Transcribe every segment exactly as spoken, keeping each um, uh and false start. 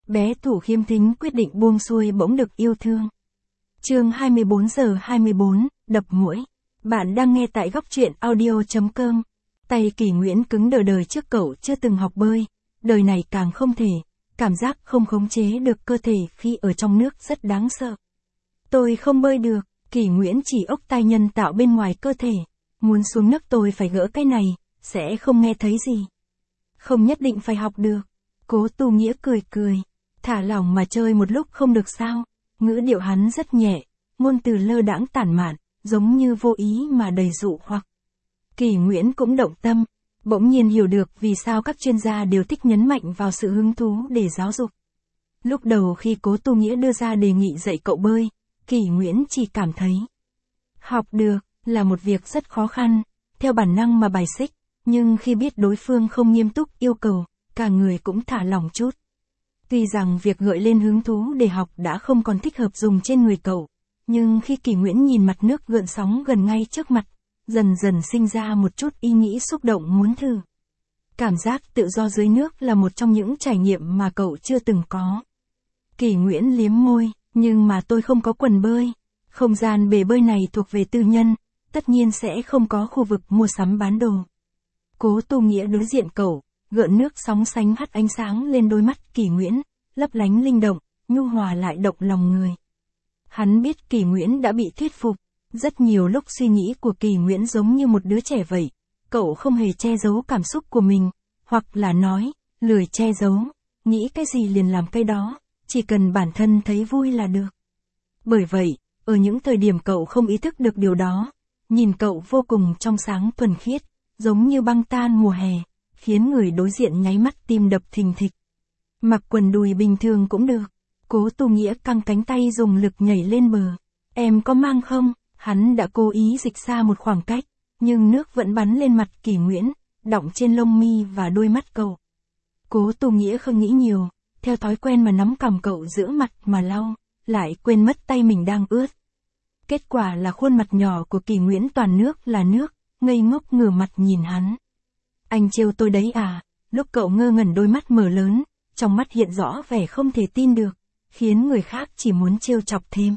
bé Thủ khiêm thính quyết định buông xuôi bỗng được yêu thương. Chương hai mươi bốn giờ hai mươi bốn, đập muỗi. Bạn đang nghe tại góc truyện audio chấm com. Tay Kỳ Nguyễn cứng đờ đời trước cậu chưa từng học bơi, đời này càng không thể, cảm giác không khống chế được cơ thể khi ở trong nước rất đáng sợ. Tôi không bơi được, Kỳ Nguyễn chỉ ốc tai nhân tạo bên ngoài cơ thể, muốn xuống nước tôi phải gỡ cái này, sẽ không nghe thấy gì. Không nhất định phải học được. Cố Tu Nghĩa cười cười, thả lỏng mà chơi một lúc không được sao. Ngữ điệu hắn rất nhẹ, ngôn từ lơ đãng tản mạn, giống như vô ý mà đầy dụ hoặc. Kỳ Nguyễn cũng động tâm, bỗng nhiên hiểu được vì sao các chuyên gia đều thích nhấn mạnh vào sự hứng thú để giáo dục. Lúc đầu khi Cố Tu Nghĩa đưa ra đề nghị dạy cậu bơi, Kỳ Nguyễn chỉ cảm thấy học được là một việc rất khó khăn, theo bản năng mà bài xích, nhưng khi biết đối phương không nghiêm túc yêu cầu, cả người cũng thả lỏng chút. Tuy rằng việc gợi lên hứng thú để học đã không còn thích hợp dùng trên người cậu, nhưng khi Kỳ Nguyễn nhìn mặt nước gợn sóng gần ngay trước mặt, dần dần sinh ra một chút ý nghĩ xúc động muốn thử. Cảm giác tự do dưới nước là một trong những trải nghiệm mà cậu chưa từng có. Kỳ Nguyễn liếm môi, nhưng mà tôi không có quần bơi. Không gian bể bơi này thuộc về tư nhân, tất nhiên sẽ không có khu vực mua sắm bán đồ. Cố Tu Nghĩa đối diện cậu, gợn nước sóng sánh hắt ánh sáng lên đôi mắt Kỳ Nguyễn, lấp lánh linh động, nhu hòa lại động lòng người. Hắn biết Kỳ Nguyễn đã bị thuyết phục, rất nhiều lúc suy nghĩ của Kỳ Nguyễn giống như một đứa trẻ vậy, cậu không hề che giấu cảm xúc của mình, hoặc là nói, lười che giấu, nghĩ cái gì liền làm cái đó, chỉ cần bản thân thấy vui là được. Bởi vậy, ở những thời điểm cậu không ý thức được điều đó, nhìn cậu vô cùng trong sáng thuần khiết, giống như băng tan mùa hè, khiến người đối diện nháy mắt tim đập thình thịch. Mặc quần đùi bình thường cũng được. Cố Tu Nghĩa căng cánh tay dùng lực nhảy lên bờ. Em có mang không? Hắn đã cố ý dịch xa một khoảng cách, nhưng nước vẫn bắn lên mặt Kỳ Nguyễn, đọng trên lông mi và đôi mắt cậu. Cố Tu Nghĩa không nghĩ nhiều, theo thói quen mà nắm cằm cậu giữa mặt mà lau, lại quên mất tay mình đang ướt. Kết quả là khuôn mặt nhỏ của Kỳ Nguyễn toàn nước là nước, ngây ngốc ngửa mặt nhìn hắn. Anh trêu tôi đấy à? Lúc cậu ngơ ngẩn đôi mắt mở lớn, trong mắt hiện rõ vẻ không thể tin được, khiến người khác chỉ muốn trêu chọc thêm.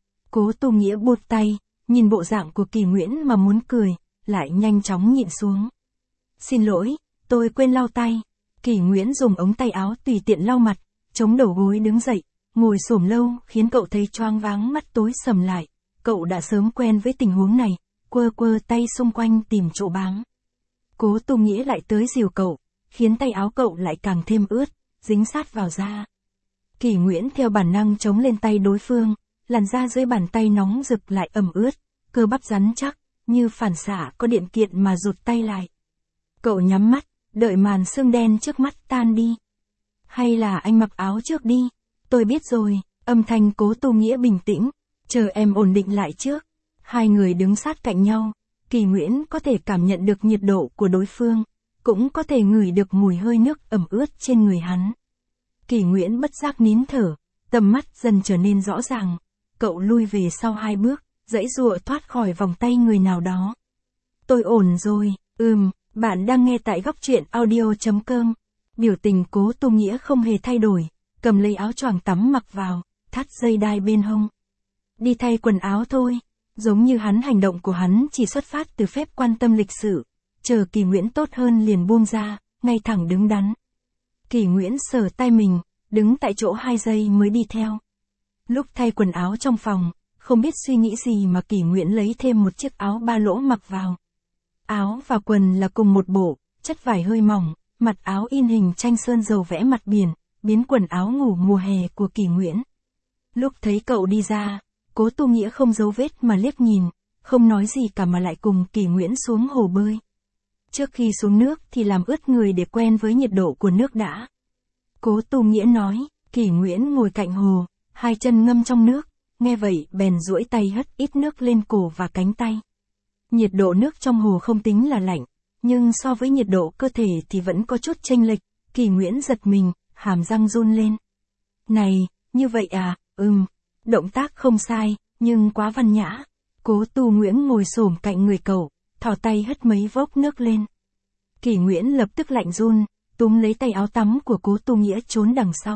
Cố Tu Nghĩa buột tay, nhìn bộ dạng của Kỳ Nguyễn mà muốn cười, lại nhanh chóng nhịn xuống. Xin lỗi, tôi quên lau tay. Kỳ Nguyễn dùng ống tay áo tùy tiện lau mặt, chống đầu gối đứng dậy, ngồi xổm lâu khiến cậu thấy choáng váng mắt tối sầm lại. Cậu đã sớm quen với tình huống này, quơ quơ tay xung quanh tìm chỗ bám. Cố Tu Nghĩa lại tới dìu cậu, khiến tay áo cậu lại càng thêm ướt, dính sát vào da. Kỳ Nguyễn theo bản năng chống lên tay đối phương, làn da dưới bàn tay nóng rực lại ẩm ướt, cơ bắp rắn chắc, như phản xạ có điện kiện mà rụt tay lại. Cậu nhắm mắt, đợi màn sương đen trước mắt tan đi. Hay là anh mặc áo trước đi, tôi biết rồi, âm thanh Cố Tu Nghĩa bình tĩnh, chờ em ổn định lại trước. Hai người đứng sát cạnh nhau, Kỳ Nguyễn có thể cảm nhận được nhiệt độ của đối phương, cũng có thể ngửi được mùi hơi nước ẩm ướt trên người hắn. Kỳ Nguyễn bất giác nín thở, tầm mắt dần trở nên rõ ràng, cậu lui về sau hai bước, giãy giụa thoát khỏi vòng tay người nào đó. Tôi ổn rồi, ừm, bạn đang nghe tại góc truyện audio chấm com. Biểu tình Cố Tu Nghĩa không hề thay đổi, cầm lấy áo choàng tắm mặc vào, thắt dây đai bên hông. Đi thay quần áo thôi. Giống như hắn hành động của hắn chỉ xuất phát từ phép quan tâm lịch sự, chờ Kỳ Nguyễn tốt hơn liền buông ra, ngay thẳng đứng đắn. Kỳ Nguyễn sờ tay mình, đứng tại chỗ hai giây mới đi theo. Lúc thay quần áo trong phòng, không biết suy nghĩ gì mà Kỳ Nguyễn lấy thêm một chiếc áo ba lỗ mặc vào. Áo và quần là cùng một bộ, chất vải hơi mỏng, mặt áo in hình tranh sơn dầu vẽ mặt biển, biến quần áo ngủ mùa hè của Kỳ Nguyễn. Lúc thấy cậu đi ra, Cố Tu Nghĩa không giấu vết mà liếc nhìn, không nói gì cả mà lại cùng Kỳ Nguyễn xuống hồ bơi. Trước khi xuống nước thì làm ướt người để quen với nhiệt độ của nước đã. Cố Tu Nghĩa nói, Kỳ Nguyễn ngồi cạnh hồ, hai chân ngâm trong nước, nghe vậy bèn duỗi tay hất ít nước lên cổ và cánh tay. Nhiệt độ nước trong hồ không tính là lạnh, nhưng so với nhiệt độ cơ thể thì vẫn có chút chênh lệch. Kỳ Nguyễn giật mình, hàm răng run lên. Này, như vậy à, ừm. Động tác không sai, nhưng quá văn nhã. Cố Tu Nguyễn ngồi xổm cạnh người cậu, thò tay hất mấy vốc nước lên. Kỳ Nguyễn lập tức lạnh run, túm lấy tay áo tắm của Cố Tu Nghĩa trốn đằng sau.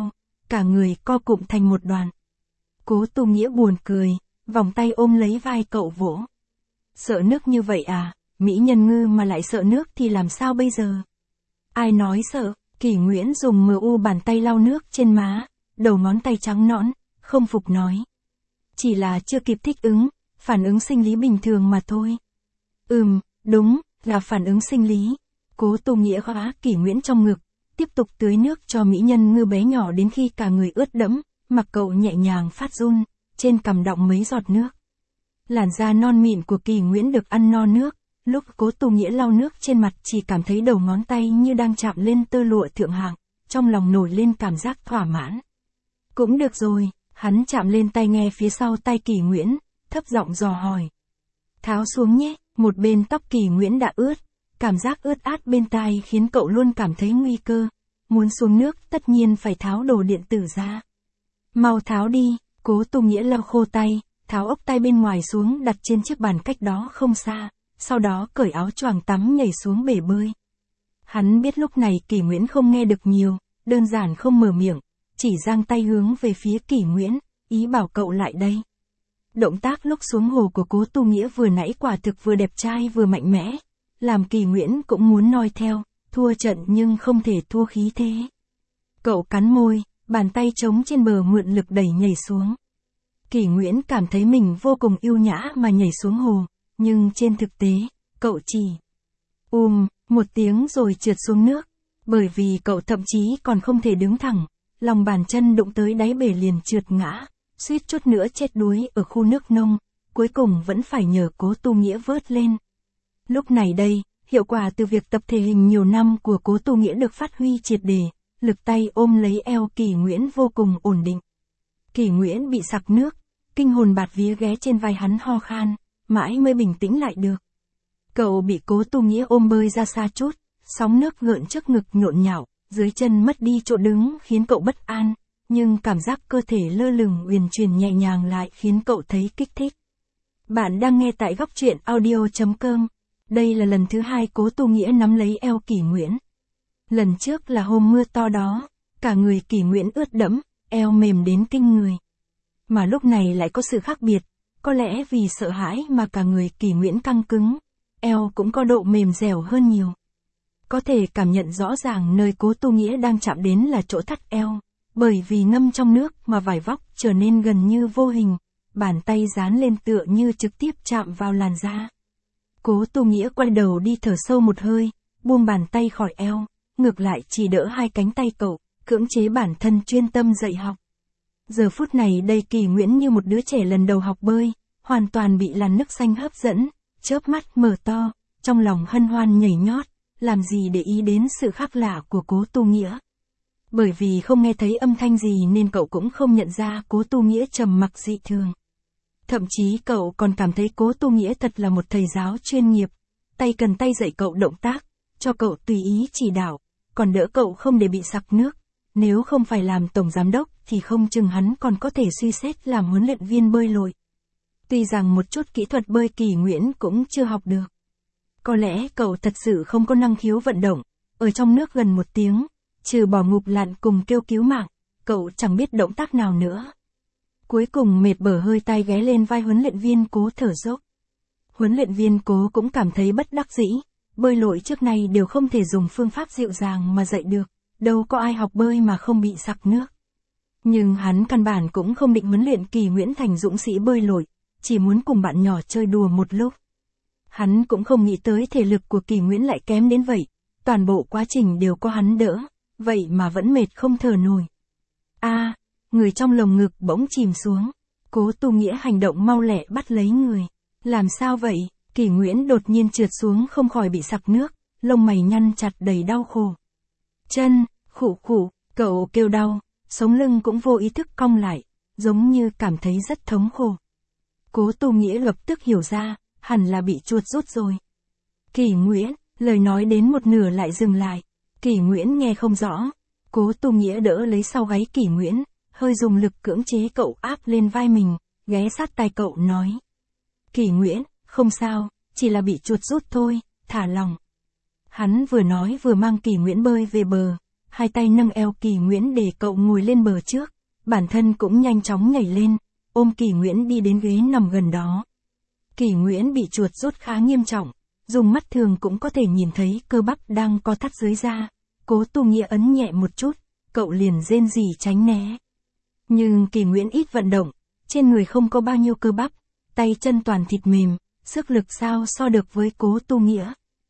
cả người co cụm thành một đoàn. Cố Tu Nghĩa buồn cười, vòng tay ôm lấy vai cậu vỗ. Sợ nước như vậy à, mỹ nhân ngư mà lại sợ nước thì làm sao bây giờ? Ai nói sợ, Kỷ Nguyễn dùng mờ u bàn tay lau nước trên má, đầu ngón tay trắng nõn, không phục nói. Chỉ là chưa kịp thích ứng, phản ứng sinh lý bình thường mà thôi. Ừm, đúng, là phản ứng sinh lý. Cố Tu Nghĩa khóa Kỷ Nguyễn trong ngực, tiếp tục tưới nước cho mỹ nhân ngư bé nhỏ đến khi cả người ướt đẫm, mặc cậu nhẹ nhàng phát run, trên cằm đọng mấy giọt nước. Làn da non mịn của Kỷ Nguyễn được ăn no nước, lúc Cố Tu Nghĩa lau nước trên mặt chỉ cảm thấy đầu ngón tay như đang chạm lên tơ lụa thượng hạng, trong lòng nổi lên cảm giác thỏa mãn. Cũng được rồi, hắn chạm lên tai nghe phía sau tay Kỷ Nguyễn, thấp giọng dò hỏi. Tháo xuống nhé, một bên tóc Kỷ Nguyễn đã ướt, cảm giác ướt át bên tai khiến cậu luôn cảm thấy nguy cơ. Muốn xuống nước tất nhiên phải tháo đồ điện tử ra. Mau tháo đi, Cố Tu Nghĩa lau khô tay, tháo ốc tay bên ngoài xuống đặt trên chiếc bàn cách đó không xa, sau đó cởi áo choàng tắm nhảy xuống bể bơi. Hắn biết lúc này Kỷ Nguyễn không nghe được nhiều, đơn giản không mở miệng, chỉ giang tay hướng về phía Kỷ Nguyễn, ý bảo cậu lại đây. Động tác lúc xuống hồ của Cố Tu Nghĩa vừa nãy quả thực vừa đẹp trai vừa mạnh mẽ, làm Kỷ Nguyễn cũng muốn noi theo, thua trận nhưng không thể thua khí thế. Cậu cắn môi, bàn tay trống trên bờ mượn lực đẩy nhảy xuống. Kỷ Nguyễn cảm thấy mình vô cùng yêu nhã mà nhảy xuống hồ, nhưng trên thực tế, cậu chỉ um, một tiếng rồi trượt xuống nước, bởi vì cậu thậm chí còn không thể đứng thẳng, lòng bàn chân đụng tới đáy bể liền trượt ngã, suýt chút nữa chết đuối ở khu nước nông, cuối cùng vẫn phải nhờ Cố Tu Nghĩa vớt lên. Lúc này đây, hiệu quả từ việc tập thể hình nhiều năm của Cố Tu Nghĩa được phát huy triệt để, lực tay ôm lấy eo Kỷ Nguyễn vô cùng ổn định. Kỷ Nguyễn bị sặc nước, kinh hồn bạt vía ghé trên vai hắn ho khan, mãi mới bình tĩnh lại được. Cậu bị Cố Tu Nghĩa ôm bơi ra xa chút, sóng nước gợn trước ngực nhộn nhạo, dưới chân mất đi chỗ đứng khiến cậu bất an, nhưng cảm giác cơ thể lơ lửng uyển chuyển nhẹ nhàng lại khiến cậu thấy kích thích. Bạn đang nghe tại góc truyện audio chấm com. Đây là lần thứ hai Cố Tu Nghĩa nắm lấy eo Kỷ Nguyễn. Lần trước là hôm mưa to đó, cả người Kỷ Nguyễn ướt đẫm, eo mềm đến kinh người. Mà lúc này lại có sự khác biệt, có lẽ vì sợ hãi mà cả người Kỷ Nguyễn căng cứng, eo cũng có độ mềm dẻo hơn nhiều. Có thể cảm nhận rõ ràng nơi Cố Tu Nghĩa đang chạm đến là chỗ thắt eo, bởi vì ngâm trong nước mà vải vóc trở nên gần như vô hình, bàn tay dán lên tựa như trực tiếp chạm vào làn da. Cố Tu Nghĩa quay đầu đi thở sâu một hơi, buông bàn tay khỏi eo, ngược lại chỉ đỡ hai cánh tay cậu, cưỡng chế bản thân chuyên tâm dạy học. Giờ phút này đây Kỷ Nguyễn như một đứa trẻ lần đầu học bơi, hoàn toàn bị làn nước xanh hấp dẫn, chớp mắt mở to, trong lòng hân hoan nhảy nhót, làm gì để ý đến sự khác lạ của Cố Tu Nghĩa. Bởi vì không nghe thấy âm thanh gì nên cậu cũng không nhận ra Cố Tu Nghĩa trầm mặc dị thường. Thậm chí cậu còn cảm thấy Cố Tu Nghĩa thật là một thầy giáo chuyên nghiệp, tay cần tay dạy cậu động tác, cho cậu tùy ý chỉ đạo, còn đỡ cậu không để bị sặc nước. Nếu không phải làm tổng giám đốc thì không chừng hắn còn có thể suy xét làm huấn luyện viên bơi lội. Tuy rằng một chút kỹ thuật bơi Kỷ Nguyễn cũng chưa học được. Có lẽ cậu thật sự không có năng khiếu vận động, ở trong nước gần một tiếng, trừ bỏ ngụp lặn cùng kêu cứu mạng, cậu chẳng biết động tác nào nữa. Cuối cùng mệt bở hơi tay ghé lên vai huấn luyện viên Cố thở dốc. Huấn luyện viên Cố cũng cảm thấy bất đắc dĩ, bơi lội trước nay đều không thể dùng phương pháp dịu dàng mà dạy được, đâu có ai học bơi mà không bị sặc nước. Nhưng hắn căn bản cũng không định huấn luyện Kỷ Nguyễn thành dũng sĩ bơi lội, chỉ muốn cùng bạn nhỏ chơi đùa một lúc. Hắn cũng không nghĩ tới thể lực của Kỷ Nguyễn lại kém đến vậy, toàn bộ quá trình đều có hắn đỡ, vậy mà vẫn mệt không thở nổi. A, à, người trong lồng ngực bỗng chìm xuống, Cố Tu Nghĩa hành động mau lẹ bắt lấy người. Làm sao vậy? Kỷ Nguyễn đột nhiên trượt xuống không khỏi bị sặc nước, lông mày nhăn chặt đầy đau khổ. Chân, khụ khụ, cậu kêu đau, sống lưng cũng vô ý thức cong lại, giống như cảm thấy rất thống khổ. Cố Tu Nghĩa lập tức hiểu ra, hẳn là bị chuột rút rồi. Kỷ Nguyễn, lời nói đến một nửa lại dừng lại. Kỷ Nguyễn nghe không rõ. Cố Tu Nghĩa đỡ lấy sau gáy Kỷ Nguyễn, hơi dùng lực cưỡng chế cậu áp lên vai mình, ghé sát tai cậu nói. Kỷ Nguyễn, không sao, chỉ là bị chuột rút thôi, thả lòng. Hắn vừa nói vừa mang Kỷ Nguyễn bơi về bờ, hai tay nâng eo Kỳ Nguyễn để cậu ngồi lên bờ trước, bản thân cũng nhanh chóng nhảy lên, ôm Kỳ Nguyễn đi đến ghế nằm gần đó. Kỳ Nguyễn bị chuột rút khá nghiêm trọng, dùng mắt thường cũng có thể nhìn thấy cơ bắp đang co thắt dưới da. Cố Tu Nghĩa ấn nhẹ một chút, cậu liền rên rỉ tránh né. Nhưng Kỳ Nguyễn ít vận động, trên người không có bao nhiêu cơ bắp, tay chân toàn thịt mềm, sức lực sao so được với Cố Tu Nghĩa.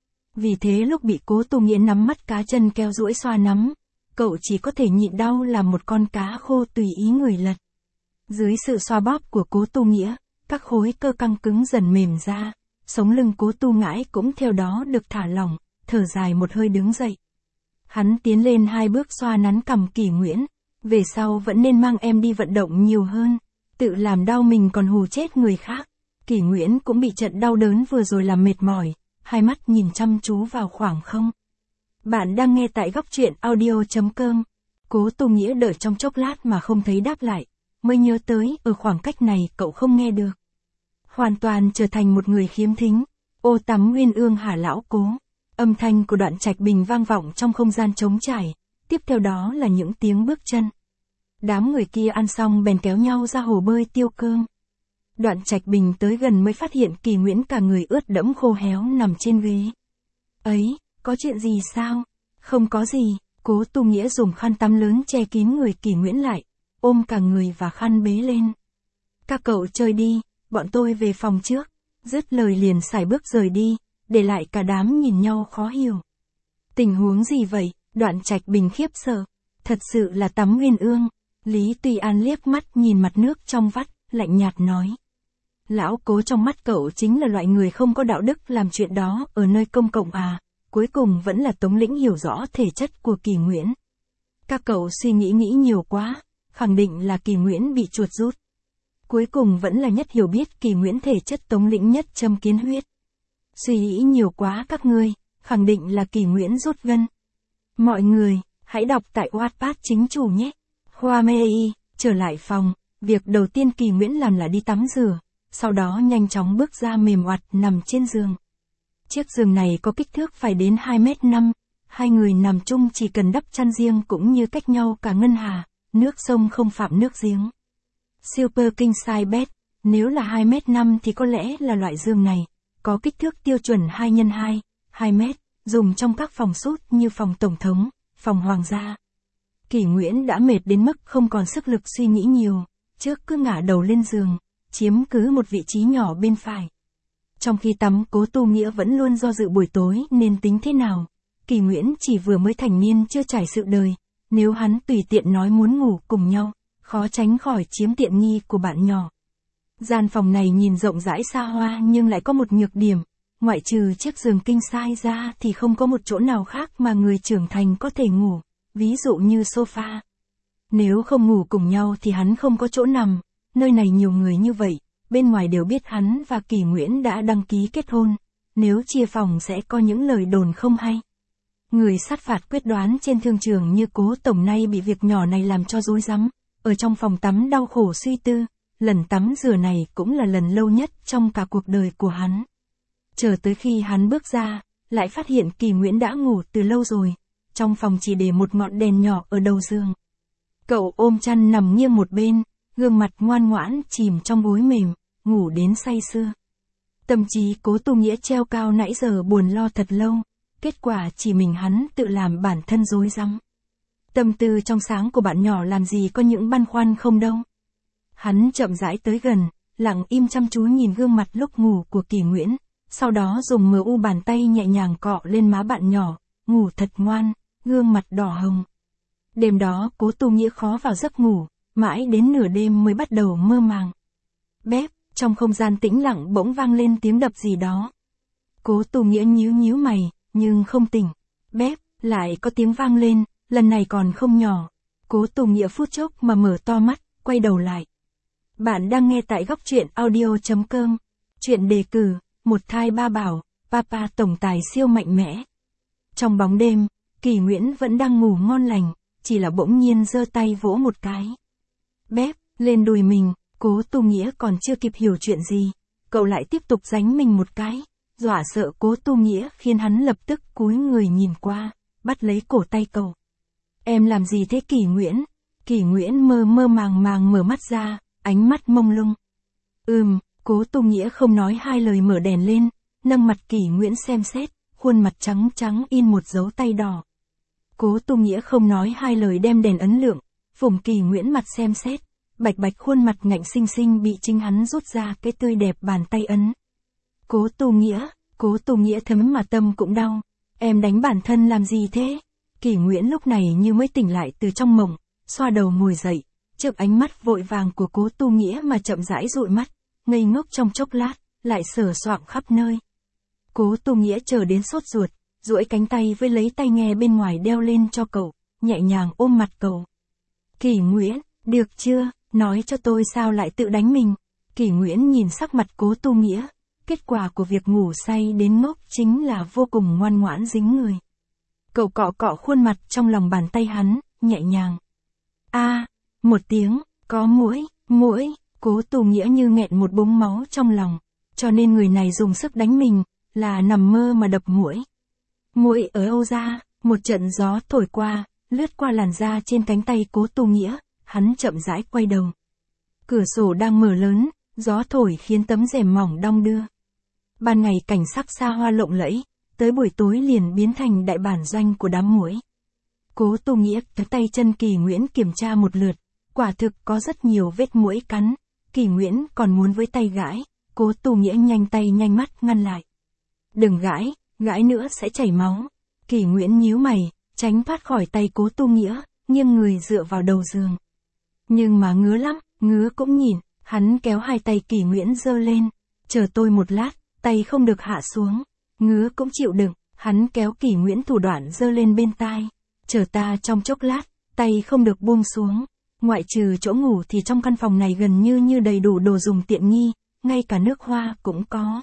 Vì thế lúc bị Cố Tu Nghĩa nắm mắt cá chân keo duỗi xoa nắm, cậu chỉ có thể nhịn đau làm một con cá khô tùy ý người lật. Dưới sự xoa bóp của Cố Tu Nghĩa, các khối cơ căng cứng dần mềm ra, sống lưng Cố Tu Ngãi cũng theo đó được thả lỏng, thở dài một hơi đứng dậy. Hắn tiến lên hai bước xoa nắn cằm Kỳ Nguyễn, về sau vẫn nên mang em đi vận động nhiều hơn, tự làm đau mình còn hù chết người khác. Kỳ Nguyễn cũng bị trận đau đớn vừa rồi làm mệt mỏi, hai mắt nhìn chăm chú vào khoảng không. Bạn đang nghe tại góc truyện audio chấm com. Cố Tu Nghĩa đợi trong chốc lát mà không thấy đáp lại, mới nhớ tới ở khoảng cách này cậu không nghe được. Hoàn toàn trở thành một người khiếm thính. Ô tắm Nguyên Ương hả lão Cố. Âm thanh của Đoạn Trạch Bình vang vọng trong không gian trống trải, tiếp theo đó là những tiếng bước chân. Đám người kia ăn xong bèn kéo nhau ra hồ bơi tiêu cơm. Đoạn Trạch Bình tới gần mới phát hiện Kỳ Nguyễn cả người ướt đẫm khô héo nằm trên ghế. Ấy, có chuyện gì sao? Không có gì, Cố Tu Nghĩa dùng khăn tắm lớn che kín người Kỳ Nguyễn lại, ôm cả người và khăn bế lên. Các cậu chơi đi, bọn tôi về phòng trước. Dứt lời liền sải bước rời đi, để lại cả đám nhìn nhau khó hiểu. Tình huống gì vậy? Đoạn Trạch Bình khiếp sợ. Thật sự là tắm Nguyên Ương. Lý Tùy An liếc mắt nhìn mặt nước trong vắt, lạnh nhạt nói. Lão Cố trong mắt cậu chính là loại người không có đạo đức làm chuyện đó ở nơi công cộng à? Cuối cùng vẫn là Tống Lĩnh hiểu rõ thể chất của Kỳ Nguyễn. Các cậu suy nghĩ nghĩ nhiều quá, khẳng định là Kỳ Nguyễn bị chuột rút. Cuối cùng vẫn là Nhất hiểu biết Kỳ Nguyễn thể chất Tống Lĩnh nhất châm kiến huyết. Suy nghĩ nhiều quá các ngươi, khẳng định là Kỳ Nguyễn rút gân. Mọi người, hãy đọc tại Wattpad chính chủ nhé. Hoa Mê Y, trở lại phòng, việc đầu tiên Kỳ Nguyễn làm là đi tắm rửa, sau đó nhanh chóng bước ra mềm oặt nằm trên giường. Chiếc giường này có kích thước phải đến hai mét năm, hai người nằm chung chỉ cần đắp chăn riêng cũng như cách nhau cả ngân hà, nước sông không phạm nước giếng. Super King Size Bed, nếu là hai mét năm thì có lẽ là loại giường này, có kích thước tiêu chuẩn hai nhân hai, hai mét, dùng trong các phòng sút như phòng tổng thống, phòng hoàng gia. Kỳ Nguyễn đã mệt đến mức không còn sức lực suy nghĩ nhiều, trước cứ ngả đầu lên giường, chiếm cứ một vị trí nhỏ bên phải. Trong khi tắm Cố Tu Nghĩa vẫn luôn do dự buổi tối nên tính thế nào. Kỳ Nguyễn chỉ vừa mới thành niên chưa trải sự đời, nếu hắn tùy tiện nói muốn ngủ cùng nhau, khó tránh khỏi chiếm tiện nghi của bạn nhỏ. Gian phòng này nhìn rộng rãi xa hoa nhưng lại có một nhược điểm, ngoại trừ chiếc giường king size ra thì không có một chỗ nào khác mà người trưởng thành có thể ngủ, ví dụ như sofa. Nếu không ngủ cùng nhau thì hắn không có chỗ nằm, nơi này nhiều người như vậy, bên ngoài đều biết hắn và Kỳ Nguyễn đã đăng ký kết hôn, nếu chia phòng sẽ có những lời đồn không hay. Người sát phạt quyết đoán trên thương trường như Cố Tổng nay bị việc nhỏ này làm cho rối rắm, ở trong phòng tắm đau khổ suy tư, lần tắm rửa này cũng là lần lâu nhất trong cả cuộc đời của hắn. Chờ tới khi hắn bước ra, lại phát hiện Kỳ Nguyễn đã ngủ từ lâu rồi, trong phòng chỉ để một ngọn đèn nhỏ ở đầu giường. Cậu ôm chăn nằm nghiêng một bên, gương mặt ngoan ngoãn chìm trong gối mềm, ngủ đến say sưa. Tâm trí Cố Tu Nghĩa treo cao nãy giờ buồn lo thật lâu, kết quả chỉ mình hắn tự làm bản thân rối rắm. Tâm tư trong sáng của bạn nhỏ làm gì có những băn khoăn không đâu. Hắn chậm rãi tới gần, lặng im chăm chú nhìn gương mặt lúc ngủ của Kỳ Nguyễn, sau đó dùng mờ u bàn tay nhẹ nhàng cọ lên má bạn nhỏ, ngủ thật ngoan, gương mặt đỏ hồng. Đêm đó Cố Tu Nghĩa khó vào giấc ngủ, mãi đến nửa đêm mới bắt đầu mơ màng. Bếp, trong không gian tĩnh lặng bỗng vang lên tiếng đập gì đó. Cố Tu Nghĩa nhíu nhíu mày, nhưng không tỉnh. Bếp, lại có tiếng vang lên, lần này còn không nhỏ. Cố Tu Nghĩa phút chốc mà mở to mắt, quay đầu lại. Bạn đang nghe tại góc truyện audio chấm com. Chuyện đề cử, một thai ba bảo, Papa tổng tài siêu mạnh mẽ. Trong bóng đêm, Kỳ Nguyễn vẫn đang ngủ ngon lành, chỉ là bỗng nhiên giơ tay vỗ một cái. Bếp, lên đùi mình, Cố Tu Nghĩa còn chưa kịp hiểu chuyện gì, cậu lại tiếp tục giánh mình một cái, dọa sợ Cố Tu Nghĩa khiến hắn lập tức cúi người nhìn qua, bắt lấy cổ tay cậu. Em làm gì thế Kỷ Nguyễn? Kỷ Nguyễn mơ mơ màng màng mở mắt ra, ánh mắt mông lung. Ừm, Cố Tu Nghĩa không nói hai lời mở đèn lên, nâng mặt Kỷ Nguyễn xem xét, khuôn mặt trắng trắng in một dấu tay đỏ. Cố Tu Nghĩa không nói hai lời đem đèn ấn lượng, phủng Kỷ Nguyễn mặt xem xét, bạch bạch khuôn mặt ngạnh xinh xinh bị chính hắn rút ra cái tươi đẹp bàn tay ấn. Cố Tu Nghĩa, Cố Tu Nghĩa thấm mà tâm cũng đau. Em đánh bản thân làm gì thế? Kỷ Nguyễn lúc này như mới tỉnh lại từ trong mộng, xoa đầu ngồi dậy, trước ánh mắt vội vàng của Cố Tu Nghĩa mà chậm rãi dụi mắt, ngây ngốc trong chốc lát, lại sờ soạng khắp nơi. Cố Tu Nghĩa chờ đến sốt ruột, duỗi cánh tay với lấy tai nghe bên ngoài đeo lên cho cậu, nhẹ nhàng ôm mặt cậu. Kỷ Nguyễn, được chưa, nói cho tôi sao lại tự đánh mình. Kỷ Nguyễn nhìn sắc mặt Cố Tu Nghĩa, kết quả của việc ngủ say đến ngốc chính là vô cùng ngoan ngoãn dính người. Cậu cọ cọ khuôn mặt trong lòng bàn tay hắn, nhẹ nhàng. A, à, một tiếng, có muỗi, muỗi, Cố Tu Nghĩa như nghẹn một búng máu trong lòng, cho nên người này dùng sức đánh mình, là nằm mơ mà đập muỗi. Muỗi ở Âu ra, một trận gió thổi qua, lướt qua làn da trên cánh tay Cố Tu Nghĩa, hắn chậm rãi quay đầu. Cửa sổ đang mở lớn, gió thổi khiến tấm rèm mỏng đong đưa. Ban ngày cảnh sắc xa hoa lộng lẫy, tới buổi tối liền biến thành đại bản doanh của đám muỗi. Cố Tu Nghĩa cái tay chân Kỷ Nguyễn kiểm tra một lượt, quả thực có rất nhiều vết muỗi cắn. Kỷ Nguyễn còn muốn với tay gãi, Cố Tu Nghĩa nhanh tay nhanh mắt ngăn lại. Đừng gãi, gãi nữa sẽ chảy máu. Kỷ Nguyễn nhíu mày, tránh thoát khỏi tay Cố Tu Nghĩa, nghiêng người dựa vào đầu giường. Nhưng mà ngứa lắm, ngứa cũng nhìn, hắn kéo hai tay Kỷ Nguyễn giơ lên. Chờ tôi một lát, tay không được hạ xuống. Ngứa cũng chịu đựng, hắn kéo Kỷ Nguyễn thủ đoạn giơ lên bên tai. Chờ ta trong chốc lát, tay không được buông xuống. Ngoại trừ chỗ ngủ thì trong căn phòng này gần như như đầy đủ đồ dùng tiện nghi, ngay cả nước hoa cũng có.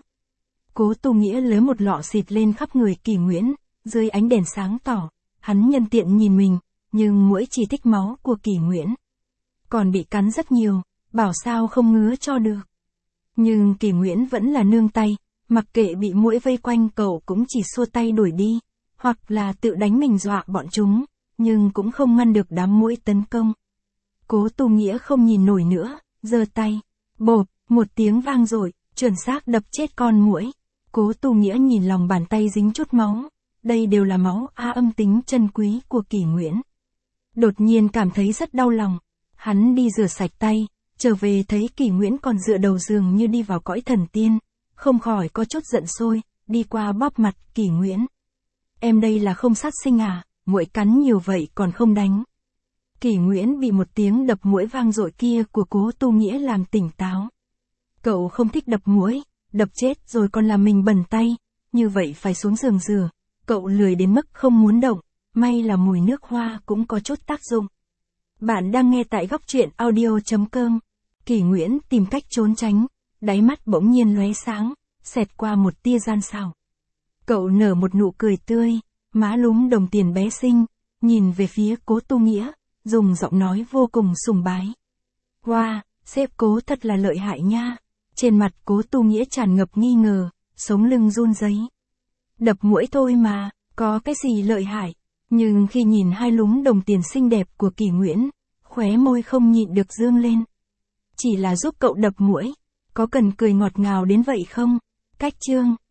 Cố Tu Nghĩa lấy một lọ xịt lên khắp người Kỷ Nguyễn, dưới ánh đèn sáng tỏ, hắn nhân tiện nhìn mình, nhưng muỗi chỉ thích máu của Kỷ Nguyễn. Còn bị cắn rất nhiều, bảo sao không ngứa cho được. Nhưng Kỷ Nguyễn vẫn là nương tay, mặc kệ bị muỗi vây quanh cậu cũng chỉ xua tay đuổi đi, hoặc là tự đánh mình dọa bọn chúng, nhưng cũng không ngăn được đám muỗi tấn công. Cố Tu Nghĩa không nhìn nổi nữa, giơ tay, bộp, một tiếng vang dội, chuẩn xác đập chết con muỗi. Cố Tu Nghĩa nhìn lòng bàn tay dính chút máu, đây đều là máu A âm tính chân quý của Kỷ Nguyễn. Đột nhiên cảm thấy rất đau lòng, hắn đi rửa sạch tay, trở về thấy Kỷ Nguyễn còn dựa đầu giường như đi vào cõi thần tiên, không khỏi có chút giận sôi, đi qua bóp mặt Kỷ Nguyễn. Em đây là không sát sinh à, muỗi cắn nhiều vậy còn không đánh. Kỷ Nguyễn bị một tiếng đập muỗi vang dội kia của Cố Tu Nghĩa làm tỉnh táo. Cậu không thích đập muỗi, đập chết rồi còn làm mình bẩn tay, như vậy phải xuống giường rửa. Cậu lười đến mức không muốn động, may là mùi nước hoa cũng có chút tác dụng. Bạn đang nghe tại góc truyện audio chấm com. Kỷ Nguyễn tìm cách trốn tránh, đáy mắt bỗng nhiên lóe sáng, xẹt qua một tia gian xảo. Cậu nở một nụ cười tươi, má lúm đồng tiền bé xinh, nhìn về phía Cố Tu Nghĩa, dùng giọng nói vô cùng sùng bái. Wow, sếp Cố thật là lợi hại nha. Trên mặt Cố Tu Nghĩa tràn ngập nghi ngờ, sống lưng run rẩy. Đập muỗi thôi mà, có cái gì lợi hại. Nhưng khi nhìn hai lúm đồng tiền xinh đẹp của Kỷ Nguyễn, khóe môi không nhịn được dương lên. Chỉ là giúp cậu đập muỗi, có cần cười ngọt ngào đến vậy không? Cách chương